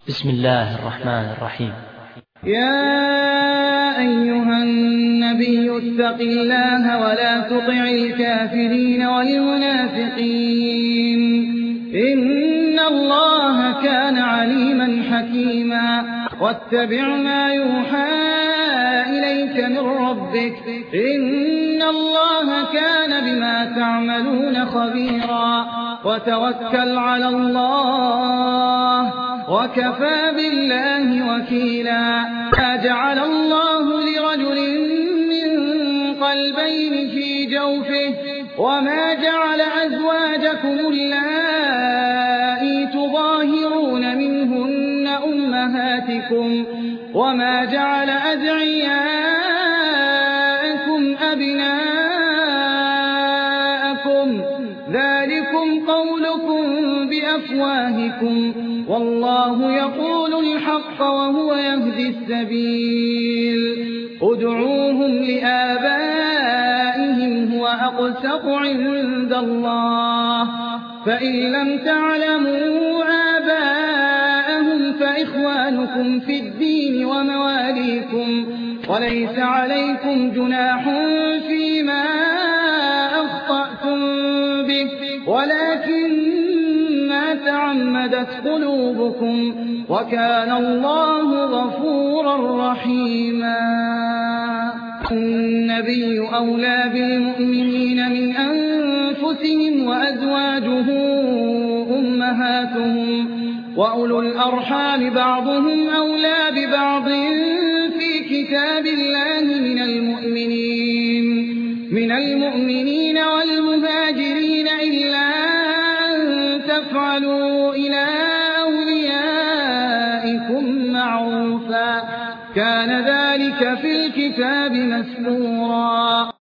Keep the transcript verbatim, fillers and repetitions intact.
بسم الله الرحمن الرحيم. يا أيها النبي اتق الله ولا تطع الكافرين والمنافقين إن الله كان عليما حكيما. واتبع ما يوحى إليك من ربك إن الله كان بما تعملون خبيرا. وتوكل على الله وكفى بالله وكيلا. ما جعل الله لرجل من قلبين في جوفه وما جعل أزواجكم اللائي تظاهرون منهن أمهاتكم وما جعل أدعياءكم أبناءكم ذلكم قولكم بأفواهكم والله يقول الحق وهو يهدي السبيل. ادعوهم لآبائهم هو أقسط عند الله فإن لم تعلموا آباءهم فإخوانكم في الدين ومواليكم وليس عليكم جناح فيما أخطأتم به ولكن ما تعمدت قلوبكم وكان الله غفورا رحيما. النبي أولى بالمؤمنين من أنفسهم وأزواجه أمهاتهم وأولو الأرحام بعضهم أولى ببعض في كتاب الله من المؤمنين من المؤمنين والمهاجرين إلا تفعلوا إلى أوليائكم معروفا كان ذلك في الكتاب مسطورا.